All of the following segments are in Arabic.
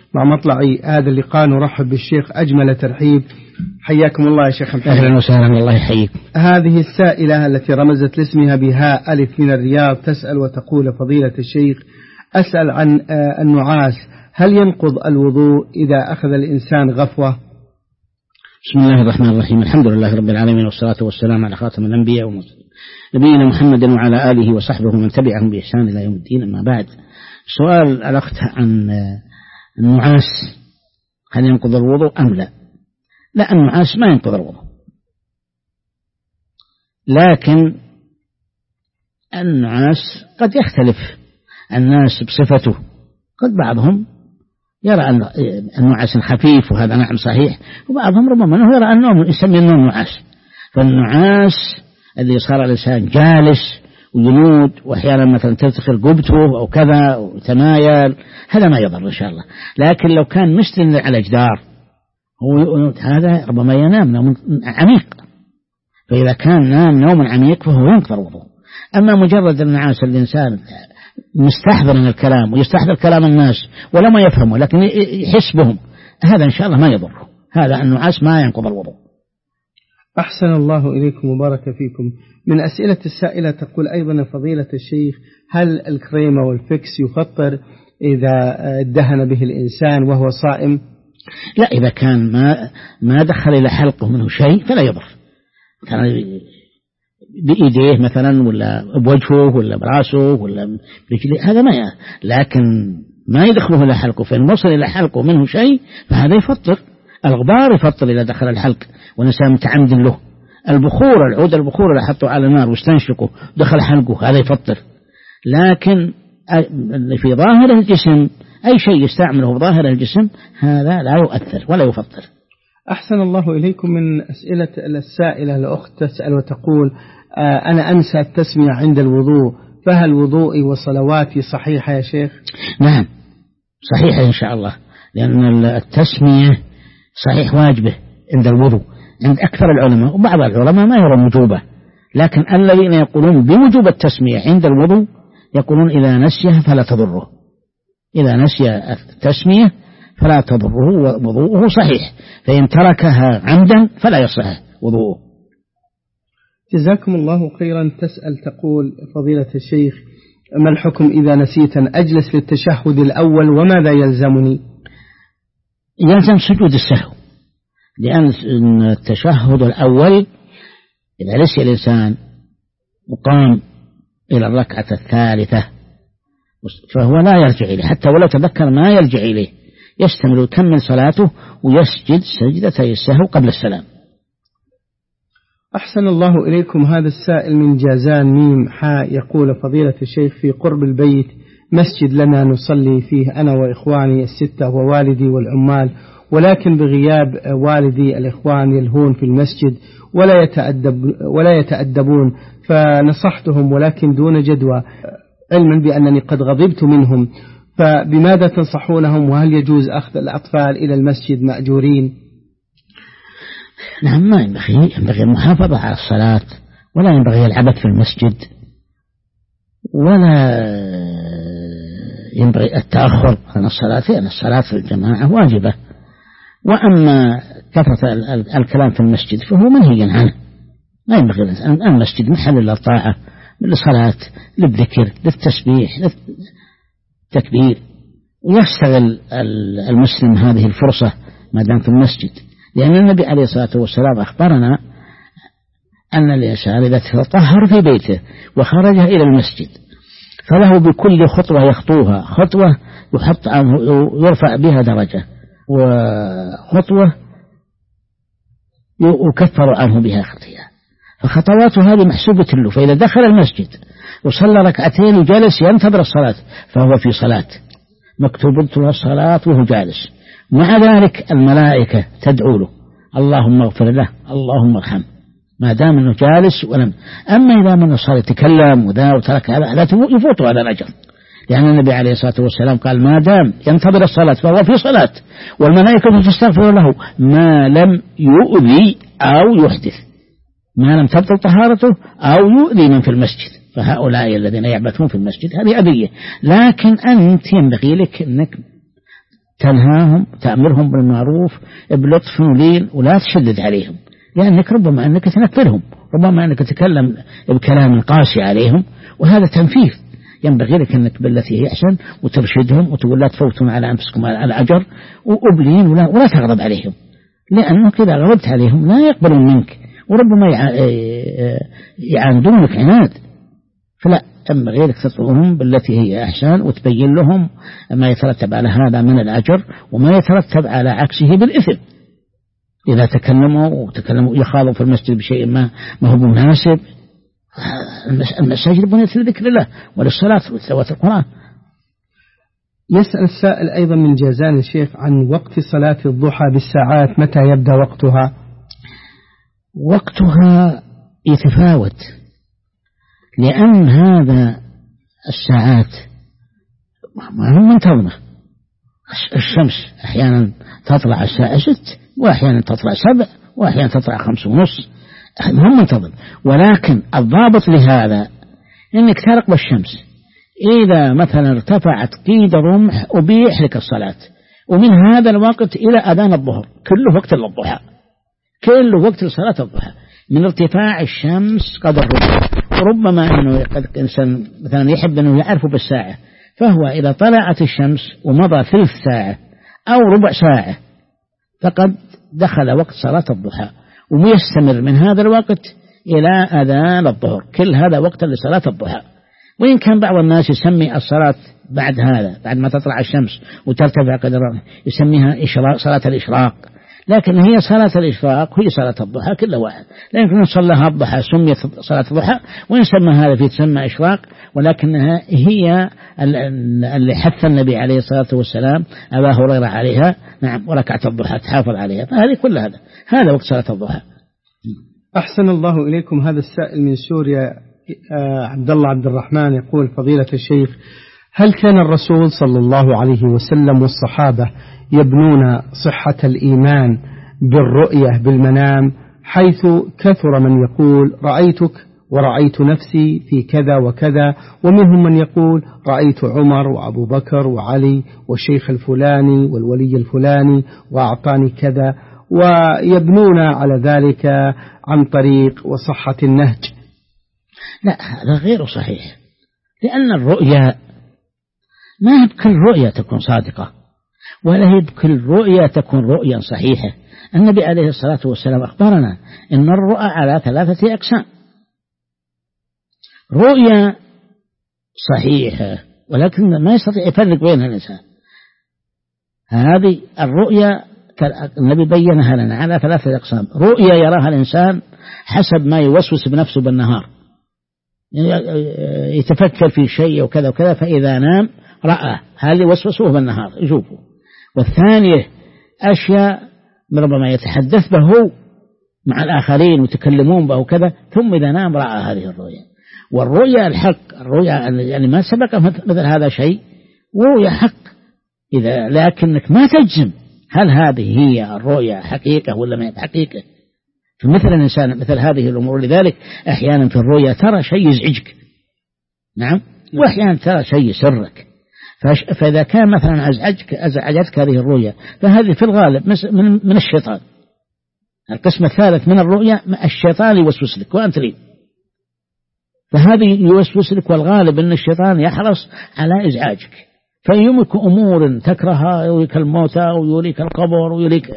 مع مطلع هذا اللقاء نرحب بالشيخ أجمل ترحيب. حياكم الله يا شيخ محمد. أهلا وسهلا، الله يحييك. هذه السائلة التي رمزت لاسمها بهاء ألف من الرياض تسأل وتقول: فضيلة الشيخ، أسأل عن النعاس، هل ينقض الوضوء إذا أخذ الإنسان غفوة؟ بسم الله الرحمن الرحيم، الحمد لله رب العالمين، والصلاة والسلام على خاتم الأنبياء والمرسلين نبينا محمد وعلى آله وصحبه ومن تبعهم بإحسان إلى يوم الدين. أما بعد، سؤال الأخت عن النعاس هل ينقض الوضوء أم لا؟ لا، النعاس ما ينقض الوضوء، لكن النعاس قد يختلف الناس بصفته. قد بعضهم يرى أن النعاس خفيف وهذا نعم صحيح، وبعضهم ربما أنه يرى أنه يسمي النوم نعاس. فالنعاس اللي صار الإنسان جالس وينود وأحيانا مثلا ترتخي رقبته أو كذا أو تمايل، هذا ما يضر إن شاء الله. لكن لو كان مستند على جدار هذا ربما ينام نوم عميق، فإذا كان نام نوم عميق فهو ينقض الوضوء. أما مجرد النعاس الإنسان مستحضر من الكلام ويستحضر كلام الناس ولا ما يفهمه لكن يحس بهم، هذا إن شاء الله ما يضره، هذا النعاس ما ينقض الوضوء. أحسن الله إليكم وبارك فيكم. من أسئلة السائلة تقول أيضا: فضيلة الشيخ، هل الكريمة والفكس يفطر إذا دهن به الإنسان وهو صائم؟ لا، إذا كان ما دخل إلى حلقه منه شيء فلا يضر، كان بإيديه مثلا ولا بوجهه ولا براسه ولا برجليه هذا ما لكن ما يدخله إلى حلقه، فإن وصل إلى حلقه منه شيء فهذا يفطر. الغبار يفطر إذا دخل الحلق والإنسان متعمد له. البخور، العود البخور اللي حطه على النار واستنشقه دخل حلقه هذا يفطر. لكن في ظاهر الجسم أي شيء يستعمله في ظاهر الجسم هذا لا يؤثر ولا يفطر. أحسن الله إليكم. من أسئلة السائلة الأخت تسأل وتقول: أنا أنسى التسمية عند الوضوء، فهل وضوئي وصلواتي صحيحة يا شيخ؟ نعم صحيحة إن شاء الله، لأن التسمية صحيح واجبة عند الوضوء عند أكثر العلماء، وبعض العلماء ما يرون وجوبه، لكن الذين يقولون بوجوب التسمية عند الوضوء يقولون إذا نسيها فلا تضره، إذا نسي التسمية فلا تضره وضوءه صحيح، فإن تركها عمدا فلا يصح وضوءه. جزاكم الله خيرا. تسأل تقول: فضيلة الشيخ، ما الحكم إذا نسيت أن أجلس للتشهد الأول وماذا يلزمني؟ يلزم سجود السهو، لأن التشهد الأول إذا نسي الإنسان وقام إلى الركعة الثالثة فهو لا يرجع إليه، حتى ولو تذكر ما يرجع إليه، يستمر ويكمل صلاته ويسجد سجدتي السهو قبل السلام. أحسن الله إليكم. هذا السائل من جازان ميم حاء يقول: فضيلة الشيخ، في قرب البيت مسجد لنا نصلي فيه أنا وإخواني الستة ووالدي والعمال، ولكن بغياب والدي الإخوان يلهون في المسجد ولا يتأدبون، فنصحتهم ولكن دون جدوى، علما بأنني قد غضبت منهم، فبماذا تنصحونهم؟ وهل يجوز أخذ الأطفال إلى المسجد مأجورين؟ نعم، ما ينبغي المحافظة على الصلاة، ولا ينبغي العبث في المسجد، ولا ينبغي التأخر عن الصلاة، لأن الصلاة في الجماعة واجبة. وأما كثرة الكلام في المسجد فهو منهي عنه، ما ينبغي. المسجد محل للطاعة، للصلاة، للذكر، للتسبيح، للتكبير، ويستغل المسلم هذه الفرصة ما دام في المسجد، لأن النبي عليه الصلاة والسلام أخبرنا أن الإنسان إذا تطهر في بيته وخرج إلى المسجد فله بكل خطوة يخطوها خطوة يحط عنه يرفع بها درجة، وخطوة يكفر عنه بها خطيئة، فخطواته هذه محسوبة له. فإذا دخل المسجد وصلى ركعتين وجالس ينتظر الصلاة فهو في صلاة، مكتوب له الصلاة وهو جالس. مع ذلك الملائكة تدعو له: اللهم اغفر له، اللهم ارحمه، ما دام أنه جالس ولم. أما إذا من صار يتكلم وذا وترك هذا يفوت هذا الأجر، لأن النبي عليه الصلاة والسلام قال: ما دام ينتظر الصلاة فهو في صلاة، والملائكة تستغفر له ما لم يؤذي أو يحدث، ما لم تبطل طهارته أو يؤذي من في المسجد. فهؤلاء الذين يعبثون في المسجد هذه أذية. لكن أنت ينبغي لك أنك تنهاهم تأمرهم بالمعروف بلطف ولين ولا تشدد عليهم، لأنك ربما أنك تنفرهم، ربما أنك تتكلم بكلام قاسي عليهم، وهذا تنفير. ينبغي لك أنك بالتي هي أحسن وترشدهم وتقول لا تفوتون على أنفسكم على الأجر وأبلين ولا تغضب عليهم، لأنك إذا غضبت عليهم لا يقبلون منك وربما يعاندونك عناد. فلا، ينبغي لك تطلبهم بالتي هي أحسن وتبين لهم ما يترتب على هذا من الأجر وما يترتب على عكسه بالإثم. إذا تكلموا يخاضوا في المسجد بشيء ما هو مناسب. المساجد بنيت لذكر الله وللصلاة وتلاوة القرآن. يسأل السائل أيضا من جازان الشيخ عن وقت صلاة الضحى بالساعات، متى يبدأ وقتها؟ وقتها يتفاوت، لأن هذا الساعات ما منتظمة. الشمس أحيانا تطلع الساعة 6 وأحيانا تطلع 7 وأحيانا تطلع 5:30، هم منتظم. ولكن الضابط لهذا إنك تراقب الشمس، إذا مثلا ارتفعت قيد رمح أبيح لك الصلاة، ومن هذا الوقت إلى أذان الظهر كله وقت للضحى، كله وقت لصلاة الضحى من ارتفاع الشمس قدر الرمح. وربما أنه إنسان مثلا يحب أنه يعرف بالساعة، فهو إذا طلعت الشمس ومضى ثلث ساعة أو ربع ساعة فقد دخل وقت صلاة الضحى، ويستمر من هذا الوقت إلى أذان الظهر، كل هذا وقت لصلاة الضحى. وإن كان بعض الناس يسمي الصلاة بعد هذا، بعد ما تطلع الشمس وترتفع قدر يسميها صلاة الإشراق، لكن هي صلاة الإشراق هي صلاة الضحى كل واحد، لكن صلىها الضحى سميت صلاة الضحى، وإن سمى هذا في تسمى إشراق، ولكنها هي اللي حث النبي عليه الصلاة والسلام أبا هريرة عليها، نعم، وركعة الضحى تحافظ عليها. فهذه كل هذا وقت صلاة الضحى. أحسن الله إليكم. هذا السائل من سوريا عبد الله عبد الرحمن يقول: فضيلة الشيخ، هل كان الرسول صلى الله عليه وسلم والصحابة يبنون صحة الإيمان بالرؤية بالمنام، حيث كثر من يقول رأيتك ورأيت نفسي في كذا وكذا، ومنهم من يقول رأيت عمر وأبو بكر وعلي والشيخ الفلاني والولي الفلاني وأعطاني كذا، ويبنون على ذلك عن طريق وصحة النهج؟ لا، هذا غير صحيح، لأن الرؤيا ما هي بكل رؤيا تكون صادقة، ولا هي بكل رؤيا تكون رؤيا صحيحة. النبي عليه الصلاة والسلام أخبرنا إن الرؤى على 3 أقسام: رؤيا صحيحة ولكن ما يستطيع يفرق بينها الإنسان، هذه الرؤيا النبي بينها لنا على 3 أقسام: رؤيا يراها الإنسان حسب ما يوسوس بنفسه بالنهار، يتفكر في شيء وكذا وكذا، فإذا نام رأى هذا وسوسه بالنهار يشوفه. والثانية أشياء ربما يتحدث به مع الآخرين وتكلمون به وكذا، ثم إذا نام رأى هذه الرؤيا. والرؤيا الحق، الرؤيا يعني ما سبق مثل هذا شيء، ورؤيا حق إذا، لكنك ما تجزم هل هذه هي الرؤيا حقيقة ولا ما هي حقيقة. فمثل الإنسان مثل هذه الأمور، لذلك أحيانا في الرؤيا ترى شيء يزعجك، نعم، وأحيانا ترى شيء يسرك. فإذا كان مثلا أزعجتك هذه الرؤيا، فهذه في الغالب من الشيطان. القسم الثالث من الرؤيا الشيطان يوسوس لك وأنت لي، فهذه يوسوس لك، والغالب أن الشيطان يحرص على إزعاجك، فيمك أمور تكرهها، يوريك الموتى ويوريك القبر ويوريك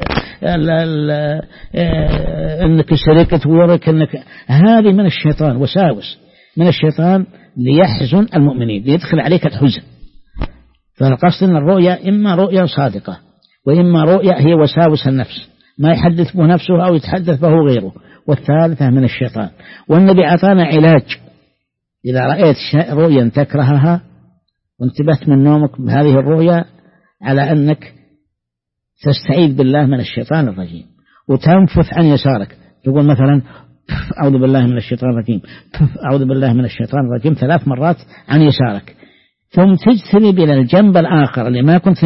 أنك سرقت ويوريك أنك، هذه من الشيطان، وساوس من الشيطان ليحزن المؤمنين، ليدخل عليك الحزن. فالقصد أن الرؤيا إما رؤيا صادقة، وإما رؤيا هي وساوس النفس، ما يحدث به نفسه أو يتحدث به غيره، والثالثة من الشيطان. والنبي أعطانا علاج: إذا رأيت رؤيا تكرهها وانتبهت من نومك بهذه الرؤيا، على أنك تستعيذ بالله من الشيطان الرجيم، وتنفث عن يسارك، تقول مثلا أعوذ بالله من الشيطان الرجيم، أعوذ بالله من الشيطان الرجيم 3 مرات عن يسارك، ثم تجتنب إلى الجنب الآخر اللي ما كنت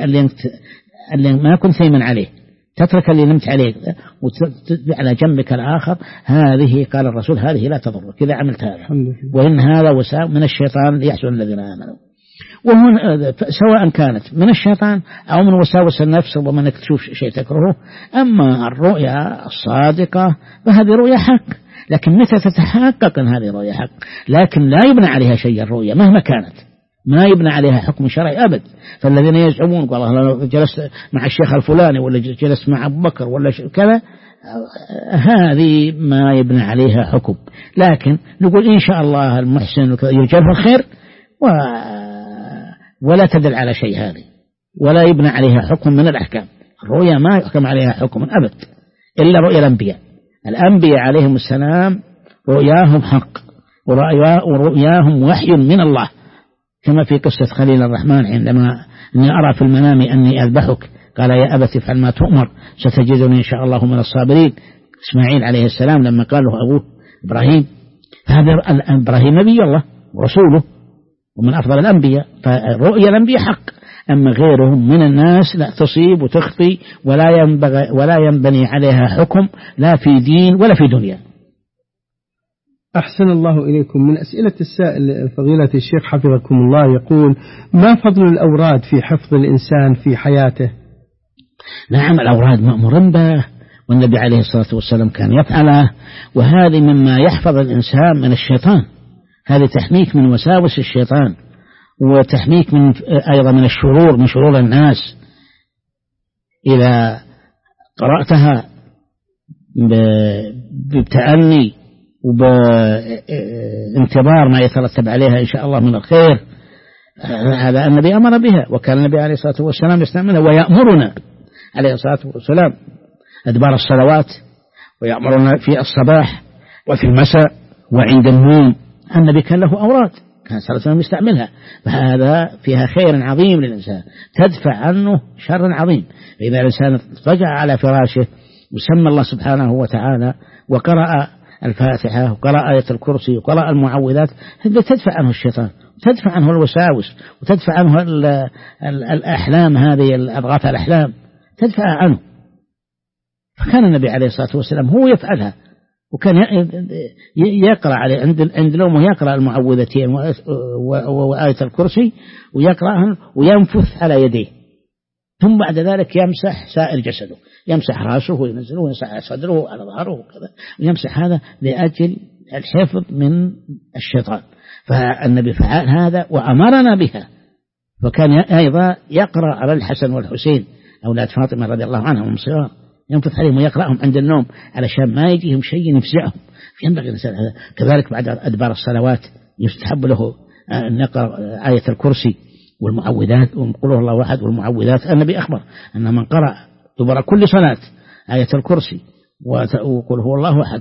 ثيمن عليه، تترك اللي نمت عليه وتتبع على جنبك الآخر. هذه قال الرسول هذه لا تضرك إذا عملت هذا، وإن هذا وساء من الشيطان ليحزن الذين آمنوا. وهنا سواء كانت من الشيطان أو من وساوس النفس، ربما أنك تشوف شيء تكرهه. أما الرؤيا الصادقة فهذه رؤيا حق، لكن متى تتحقق أن هذه رؤيا حق؟ لكن لا يبنى عليها شيء الرؤيا مهما كانت، ما يبنى عليها حكم شرعي أبد. فالذين يزعمون والله لو جلست مع الشيخ الفلاني ولا جلست مع أبو بكر ولا كذا، هذه ما يبنى عليها حكم. لكن نقول إن شاء الله المحسن يرجى الخير ولا تدل على شيء هذه، ولا يبنى عليها حكم من الأحكام. الرؤيا ما يحكم عليها حكم أبد إلا رؤيا الأنبياء. الأنبياء عليهم السلام رؤياهم حق ورؤياهم وحي من الله، كما في قصة خليل الرحمن عندما إني أرى في المنام أني أذبحك قال يا أبت افعل ما تؤمر ستجدني إن شاء الله من الصابرين. إسماعيل عليه السلام لما قال له أبوه إبراهيم، هذا إبراهيم نبي الله ورسوله ومن أفضل الأنبياء، فرؤيا الأنبياء حق. أما غيرهم من الناس لا تصيب وتخطي ولا ينبني عليها حكم لا في دين ولا في دنيا. أحسن الله إليكم. من أسئلة السائل فضيلة الشيخ حفظكم الله يقول: ما فضل الأوراد في حفظ الإنسان في حياته؟ نعم، الأوراد مأمور به، والنبي عليه الصلاة والسلام كان يفعله، وهذه مما يحفظ الإنسان من الشيطان، هذه تحميك من وساوس الشيطان، وتحميك من أيضا من الشرور، من شرور الناس. إذا قرأتها بتأني وبانتظار ما يترتب عليها إن شاء الله من الخير، هذا النبي أمر بها، وكان النبي عليه الصلاة والسلام يستعملها ويأمرنا عليه الصلاة والسلام أدبار الصلوات، ويأمرنا في الصباح وفي المساء وعند النوم. النبي كان له أوراد كان صلى الله عليه وسلم يستعملها، فهذا فيها خير عظيم للإنسان، تدفع عنه شر عظيم. فإذا الإنسان اضطجع على فراشه وسمى الله سبحانه وتعالى وقرأ الفاتحة وقرأ آية الكرسي وقرأ المعوذات، هذا تدفع عنه الشيطان، تدفع عنه الوساوس، وتدفع عنه الأحلام، هذه الأضغاث الأحلام تدفع عنه. فكان النبي عليه الصلاة والسلام هو يفعلها، وكان يقرأ عليه عند نومه يقرأ المعوذتين وآية الكرسي ويقرأهم وينفث على يديه، ثم بعد ذلك يمسح سائر جسده، يمسح رأسه وينزله ويمسح صدره على ظهره وكذا، ويمسح هذا لأجل الحفظ من الشيطان. فالنبي فعل هذا وأمرنا بها. وكان أيضا يقرأ على الحسن والحسين أولاد فاطمة رضي الله عنهم من صغار، ينفث عليهم ويقرأهم عند النوم علشان ما يجيهم شيء يفزعهم. ينبغي الإنسان هذا. كذلك بعد أدبار الصلوات يستحب له أن يقرأ آية الكرسي والمعوذات وقل هو الله أحد والمعوذات. النبي أخبر أن من قرأ دبر كل صلاة آية الكرسي وقل هو الله أحد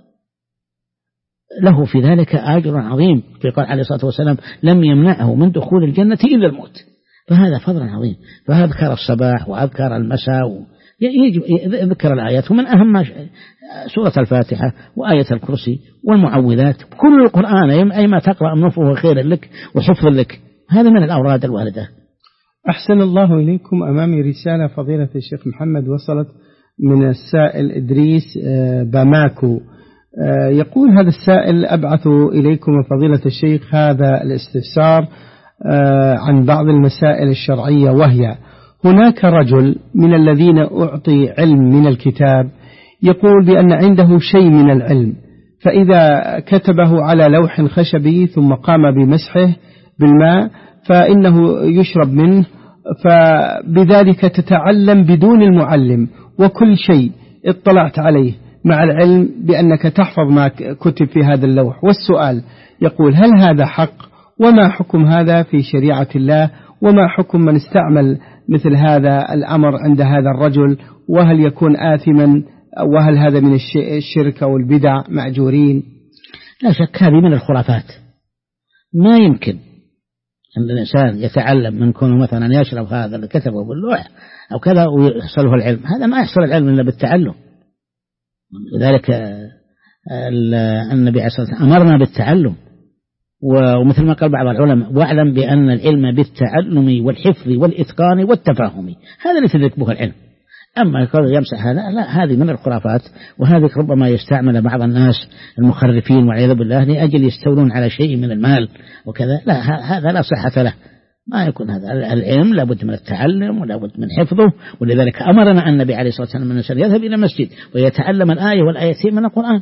له في ذلك أجر عظيم. في قال عليه الصلاة والسلام لم يمنعه من دخول الجنة إلا الموت. فهذا فضل عظيم. فأذكر الصباح وأذكر المساء يذكر الآيات، ومن أهم سورة الفاتحة وآية الكرسي والمعوذات. كل القرآن أي ما تقرأ منه فهو خير لك وحفظ لك. هذا من الأوراد الواردة. أحسن الله إليكم. أمامي رسالة فضيلة الشيخ محمد وصلت من السائل إدريس باماكو. يقول هذا السائل: أبعث إليكم فضيلة الشيخ هذا الاستفسار عن بعض المسائل الشرعية، وهي: هناك رجل من الذين أعطي علم من الكتاب يقول بأن عنده شيء من العلم، فإذا كتبه على لوح خشبي ثم قام بمسحه بالماء فإنه يشرب منه، فبذلك تتعلم بدون المعلم وكل شيء اطلعت عليه، مع العلم بأنك تحفظ ما كتب في هذا اللوح. والسؤال يقول: هل هذا حق؟ وما حكم هذا في شريعة الله؟ وما حكم من استعمل مثل هذا الأمر عند هذا الرجل؟ وهل يكون آثما؟ وهل هذا من الشرك أو البدع مأجورين؟ لا شك هذه من الخرافات. ما يمكن أن الإنسان يتعلم من كونه مثلا يشرب هذا اللي كتبه باللوح أو كذا ويحصله العلم. هذا ما يحصل العلم إلا بالتعلم. لذلك النبي عليه الصلاة والسلام أمرنا بالتعلم، ومثل ما قال بعض العلماء: واعلم بأن العلم بالتعلم والحفظ والإتقان والتفاهم، هذا اللي تدرك به العلم. أما يقول يمسح هذا، لا، هذه من الخرافات. وهذه ربما يستعمل بعض الناس المخرفين والعياذ بالله لأجل يستولون على شيء من المال وكذا. لا، هذا لا صحة له. ما يكون هذا. العلم لابد من التعلم ولابد من حفظه، ولذلك أمرنا النبي عليه الصلاة والسلام أن الإنسان يذهب إلى المسجد ويتعلم الآية والآيتين من القرآن،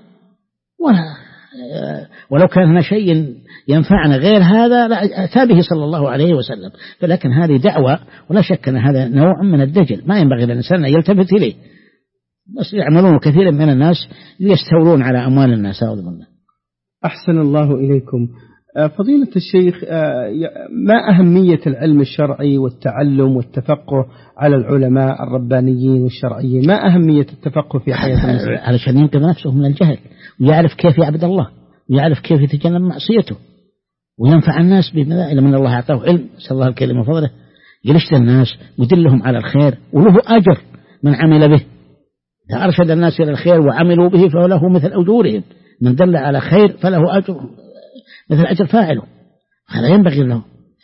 ولو كان هنا شيء ينفعنا غير هذا لأتى به صلى الله عليه وسلم. فلكن هذه دعوة، ولا شك أن هذا نوع من الدجل ما ينبغي للإنسان أن يلتفت إليه، بس يعملون كثيرا من الناس يستولون على أموال الناس. أعوذ بالله. أحسن الله إليكم. فضيلة الشيخ، ما أهمية العلم الشرعي والتعلم والتفقه على العلماء الربانيين والشرعيين؟ ما أهمية التفقه في حياة المسلم؟ علشان ينقذ نفسه من الجهل، ويعرف كيف يعبد الله، ويعرف كيف يتجنب معصيته، وينفع الناس بإذن الله. إلى من الله أعطاه علم، صلى الله الكريم وفضله، يرشد الناس ويدلهم على الخير، وله أجر من عمل به. إذا أرشد الناس إلى الخير وعملوا به فله مثل أجورهم، من دل على خير فله أجر مثل أجر فاعله. هذا ينبغي له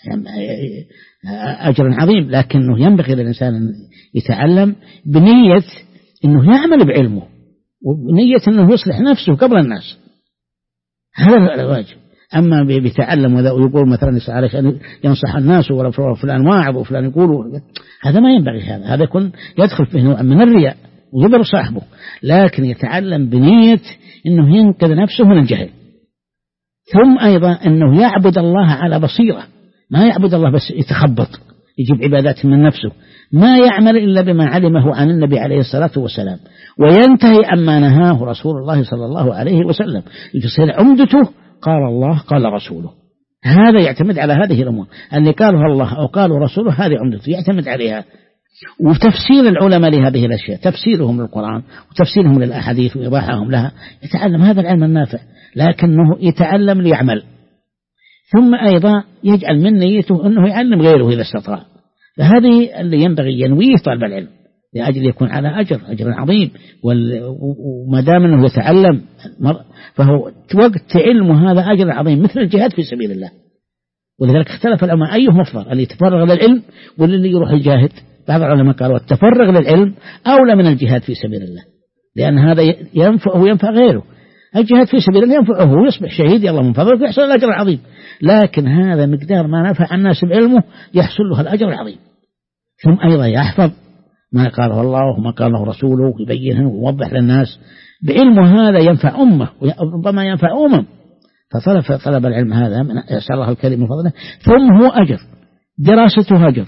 أجر عظيم، لكنه ينبغي للإنسان أن يتعلم بنية أنه يعمل بعلمه، وبنية أنه يصلح نفسه قبل الناس. هذا الواجب. أما بيتعلم ويقول مثلا علشان ينصح الناس ولا فلان واعظ وفلان يقول، هذا ما ينبغي. هذا يكون يدخل فيه نوع من الرياء ويضر صاحبه. لكن يتعلم بنية أنه ينقذ نفسه من الجهل، ثم أيضا أنه يعبد الله على بصيرة، ما يعبد الله بس يتخبط يجيب عبادات من نفسه، ما يعمل إلا بما علمه عن النبي عليه الصلاة والسلام، وينتهي عما نهاه رسول الله صلى الله عليه وسلم، يصير عمدته قال الله قال رسوله. هذا يعتمد على هذه الأمور، اللي قاله الله أو قاله رسوله هذه عمدته يعتمد عليها. وتفسير العلماء لهذه الأشياء، تفسيرهم للقرآن وتفسيرهم للأحاديث وإيضاحهم لها، يتعلم هذا العلم النافع، لكنه يتعلم ليعمل. ثم أيضا يجعل من نيته أنه يعلم غيره إذا استطاع. فهذه اللي ينبغي ينويه طالب العلم لأجل يكون على أجر عظيم. وما دام أنه يتعلم فهو وقت علمه هذا أجر عظيم، مثل الجهاد في سبيل الله. ولذلك اختلف العلماء أيهم أفضل، اللي يتفرغ للعلم واللي يروح يجاهد. بعض العلماء قالوا التفرغ للعلم أولى من الجهاد في سبيل الله، لأن هذا ينفعه وينفع غيره. الجهاد في سبيل الله ينفعه ويصبح شهيد الله من فضله ويحصل الأجر العظيم، لكن هذا مقدار ما نفع الناس بعلمه يحصل له الأجر العظيم. ثم أيضا يحفظ ما قاله الله وما قاله رسوله ويبينه ويوضح للناس. بعلمه هذا ينفع أمة وربما ينفع فطلب العلم هذا من يسأل الله الكريم من فضله، ثم هو أجر، دراسته أجر،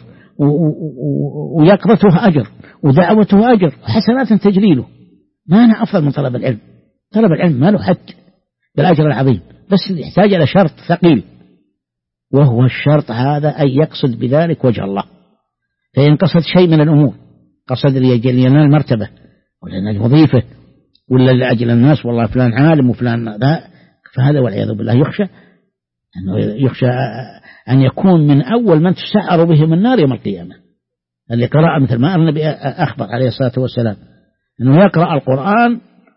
ويقظته أجر، ودعوته أجر، وحسنات تجليله. ما أنا أفضل من طلب العلم. طلب العلم ما له حد بالأجر العظيم، بس يحتاج إلى شرط ثقيل، وهو الشرط هذا أن يقصد بذلك وجه الله. فإن قصد شيء من الأمور، قصد لينال مرتبة ولا ينال وظيفة ولا لأجل الناس والله فلان عالم وفلان ذا، فهذا والعياذ بالله يخشى أن يكون من أول من تسعر بهم النار يوم القيامة. اللي قرأ مثل ما النبي أخبر عليه الصلاة والسلام أنه يقرأ القرآن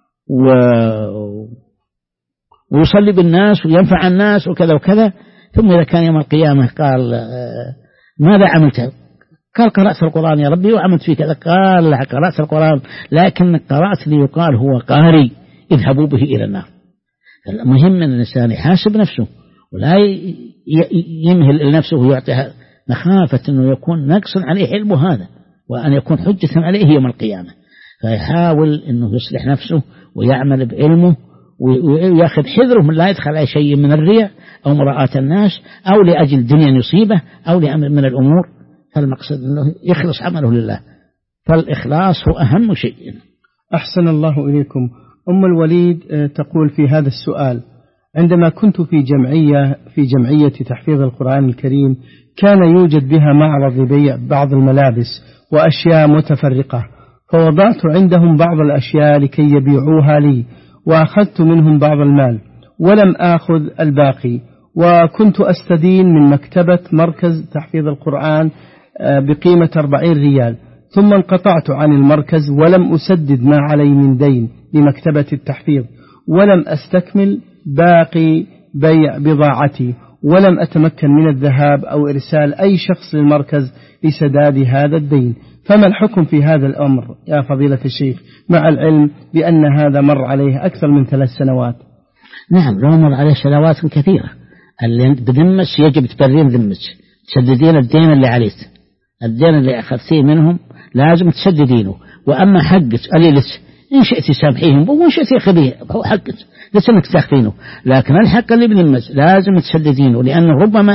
ويصلي بالناس وينفع الناس وكذا وكذا، ثم إذا كان يوم القيامة قال ماذا عملت؟ قال قرأت القرآن يا ربي وعملت في كذا. قال لا، قرأت القرآن لكن قرأت ليقال هو قاري، اذهبوا به إلى النار. المهم أن الإنسان يحاسب نفسه ولا يمهل لنفسه ويعطيها مخافة أنه يكون نقص عليه علمه هذا، وأن يكون حجة عليه يوم القيامة. فيحاول أنه يصلح نفسه ويعمل بعلمه ويأخذ حذره من لا يدخل على شيء من الرياء أو مراءة الناس أو لأجل دنيا يصيبه أو لأمر من الأمور. فالمقصد أنه يخلص عمله لله، فالإخلاص هو أهم شيء. أحسن الله إليكم. أم الوليد تقول في هذا السؤال: عندما كنت في جمعية تحفيظ القرآن الكريم كان يوجد بها معرض لبيع بعض الملابس وأشياء متفرقة، فوضعت عندهم بعض الأشياء لكي يبيعوها لي، وأخذت منهم بعض المال ولم آخذ الباقي، وكنت أستدين من مكتبة مركز تحفيظ القرآن بقيمة 40 ريال، ثم انقطعت عن المركز ولم أسدد ما علي من دين لمكتبة التحفيظ، ولم أستكمل باقي بيع بضاعتي، ولم أتمكن من الذهاب أو إرسال أي شخص للمركز لسداد هذا الدين. فما الحكم في هذا الأمر يا فضيلة الشيخ، مع العلم بأن هذا مر عليه أكثر من 3 سنوات؟ نعم، لو مر عليه سنوات كثيرة. اللي بذمس يجب تبرين ذمس، تسددين الدين اللي عليك، الدين اللي أخذتيه منهم لازم تسددينه. وأما حقك قليلت إن شئت سامحيهم وإن شئت خذيه، هو حقك ليس إنك تأخذينه، لكن الحق اللي بالمس لازم تسددينه، لأنه ربما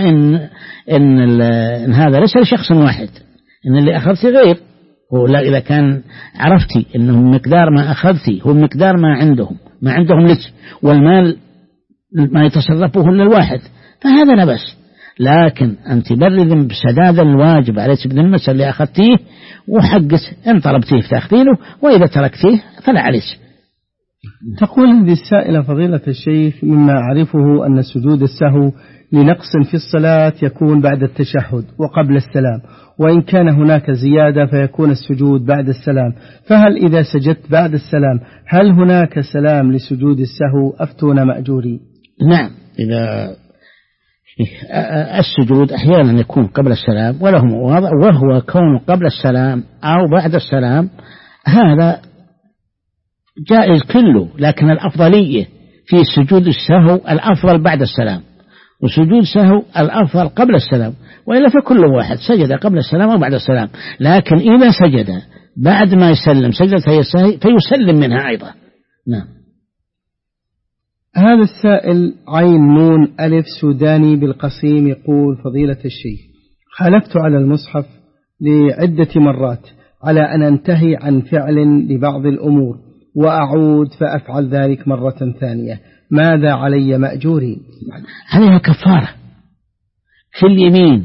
إن هذا ليس لشخص واحد، إن اللي أخذتي غير، ولا إذا كان عرفتي إنه مقدار ما أخذتي هو مقدار ما عندهم لك، والمال ما يتصرفه إلا الواحد، فهذا لا بأس. لكن أن تبرر بسداد الواجب عليك بالمس اللي أخذتيه، وحقك إن طلبتيه تأخذينه، وإذا تركتيه فلا عليك. تقول هذه السائلة فضيلة الشيخ: مما أعرفه أن سجود السهو لنقص في الصلاة يكون بعد التشهد وقبل السلام، وإن كان هناك زيادة فيكون السجود بعد السلام، فهل إذا سجدت بعد السلام هل هناك سلام لسجود السهو؟ أفتون مأجوري. نعم، إذا السجود أحيانا يكون قبل السلام وهو كون قبل السلام أو بعد السلام هذا جائز كله، لكن الأفضلية في سجود السهو الأفضل بعد السلام، وسجود السهو الأفضل قبل السلام، وإلا فكل واحد سجد قبل السلام أو بعد السلام، لكن إذا سجد بعد ما يسلم سجدة السهو فيسلم منها أيضا. نعم. هذا السائل عين نون ألف سوداني بالقصيم يقول: فضيلة الشيخ، حلفت على المصحف لعدة مرات على أن أنتهي عن فعل لبعض الأمور وأعود فأفعل ذلك مرة ثانية، ماذا علي مأجوري؟ عليها كفارة في اليمين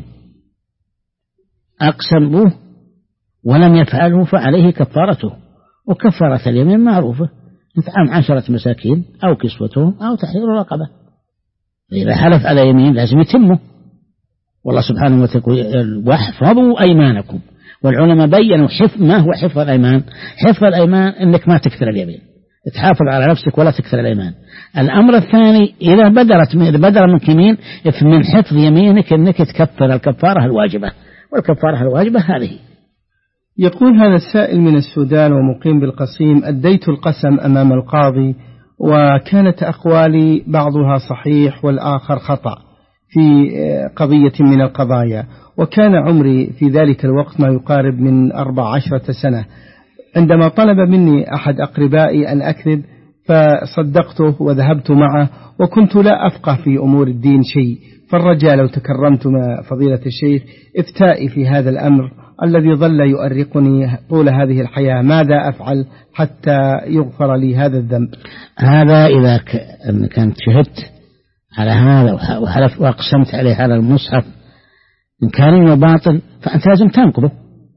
أقسم به ولم يفعله فعليه كفارته، وكفارة اليمين معروفة: إطعام 10 مساكين أو كسوتهم أو تحرير رقبة. إذا حلف على يمين لازم يتمه، والله سبحانه وتعالى: واحفظوا أيمانكم. والعلماء بيّنوا ما هو حفظ الأيمان. حفظ الأيمان إنك ما تكثر اليمين، تحافظ على نفسك ولا تكثر الأيمان. الأمر الثاني إذا بدر منك يمين من حفظ يمينك إنك تكفر الكفارة الواجبة، والكفارة الواجبة هذه. يقول هذا السائل من السودان ومقيم بالقصيم: أديت القسم أمام القاضي وكانت أقوالي بعضها صحيح والآخر خطأ في قضية من القضايا، وكان عمري في ذلك الوقت ما يقارب من 14 سنة. عندما طلب مني أحد أقربائي أن أكذب فصدقته وذهبت معه، وكنت لا أفقه في أمور الدين شيء، فالرجاء لو تكرمت مع فضيلة الشيخ إفتائي في هذا الأمر الذي ظل يؤرقني طول هذه الحياة، ماذا أفعل حتى يغفر لي هذا الذنب؟ هذا إذا كنت شهدت على هذا وحلفت وأقسمت عليه على المصحف إن كان باطل فأنت لازم تنقضه،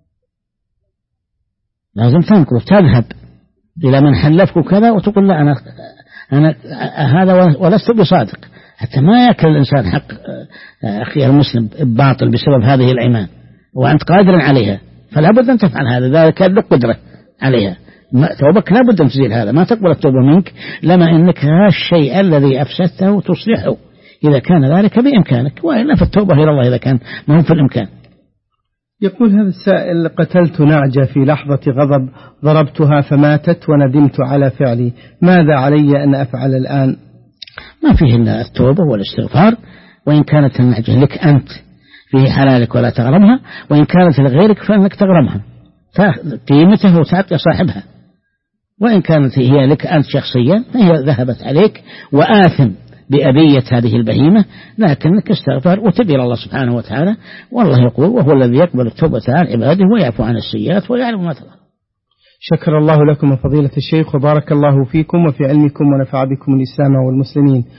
تذهب إلى من حلفك كذا وتقول: لا أنا هذا ولست بصادق، حتى ما يأكل الإنسان حق أخيه المسلم باطل بسبب هذه الأيمان وأنت قادر عليها، فلا بد أن تفعل هذا إذا كان لك قدرة عليها. توبك لا بد أن تزيل هذا، ما تقبل التوبة منك لما إنك هذا الشيء الذي أفسدته تصلحه إذا كان ذلك بإمكانك، وإلا فالتوبة إلى الله إذا كان ما هو في الإمكان. يقول هذا السائل: قتلت نعجة في لحظة غضب، ضربتها فماتت وندمت على فعلي، ماذا علي أن أفعل الآن؟ ما فيه إلا التوبة والاستغفار، وإن كانت النعجة لك أنت فيه حلالك ولا تغرمها، وإن كانت لغيرك فإنك تغرمها قيمته وتعطي صاحبها، وإن كانت هي لك أنت شخصيا فهي ذهبت عليك وآثم بأبية هذه البهيمة، لكنك استغفر وتب إلى الله سبحانه وتعالى، والله يقول: وهو الذي يقبل التوبة عن عباده ويعفو عن السيئات ويعلم ما ترى. شكر الله لكم فضيلة الشيخ، وبارك الله فيكم وفي علمكم ونفع بكم الإسلام والمسلمين.